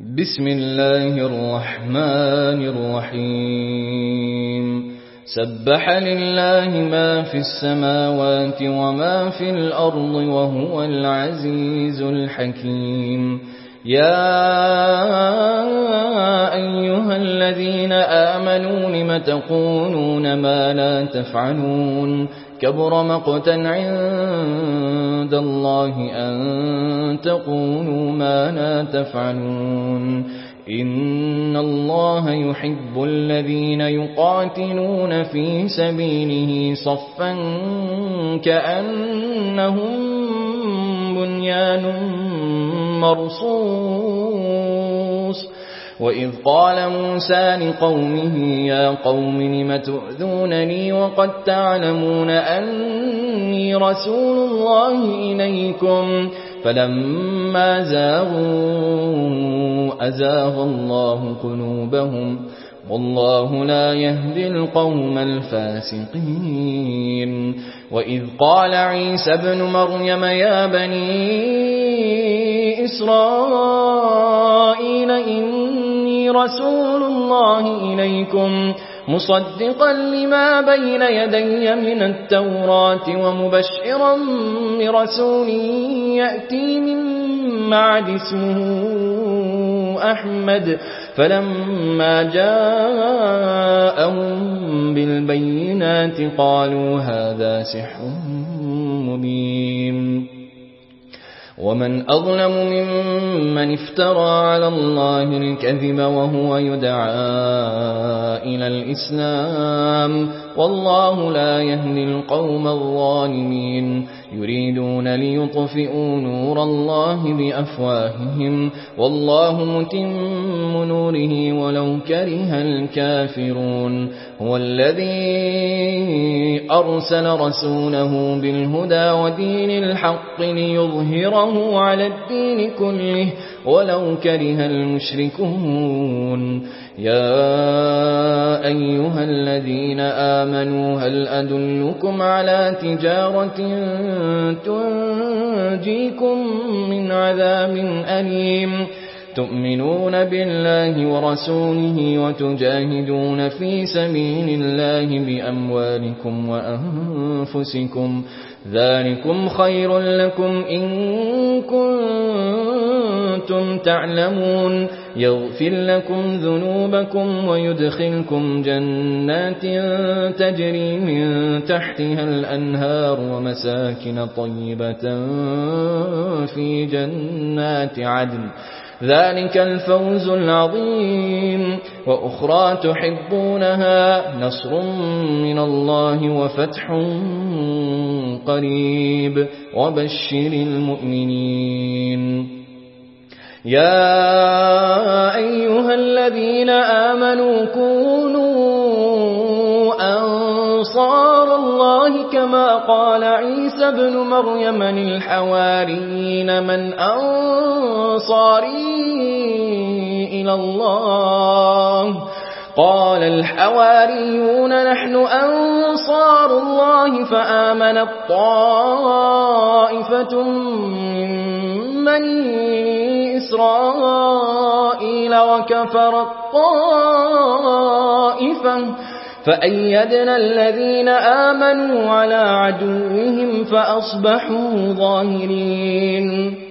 بسم الله الرحمن الرحيم سبح لله ما في السماوات وما في الأرض وهو العزيز الحكيم يا أيها الذين آمنوا لم تقولون ما لا تفعلون كبر مقتا عند الله أن تقولوا ما لا تفعلون إن الله يحب الذين يقاتلون في سبيله صفا كأنهم بنيان مرصوص وإذ قال موسى لقومه يا قوم لم تؤذونني وقد تعلمون أني رسول الله إليكم فلما زاغوا أزاغ الله قلوبهم والله لا يهدي القوم الفاسقين وإذ قال عيسى ابن مريم يا بني إسرائيل إني رسول الله إليكم مصدقا لما بين يدي من التوراة ومبشرا برسول يأتي من بعد اسمه أحمد فلما جاءهم بالبينات قالوا هذا سحر مبين ومن أظلم ممن افترى على الله الكذب وهو يدعى إلى الإسلام والله لا يهدي القوم الظالمين يريدون ليطفئوا نور الله بأفواههم والله متم نوره ولو كره الكافرون هو الذي أرسل رسوله بالهدى ودين الحق ليظهره على الدين كله ولو كره المشركون يا أيها الذين آمنوا هل أدلكم على تجارة تنجيكم من عذاب أليم تؤمنون بالله ورسوله وتجاهدون في سبيل الله بأموالكم وأنفسكم ذلكم خير لكم إن كنتم تعلمون يغفر لكم ذنوبكم ويدخلكم جنات تجري من تحتها الأنهار ومساكن طيبة في جنات عدن ذلك الفوز العظيم وأخرى تحبونها نصر من الله وفتح قريب وبشر المؤمنين يا أيها الذين آمنوا كونوا أنصار الله كما قال عيسى ابن مريم للحواريين من أنصاري إلى الله قال الحواريون نحن أنصار الله فآمنت طائفة من بني إسرائيل وكفرت طائفة فأيدنا الذين آمنوا على عدوهم فأصبحوا ظاهرين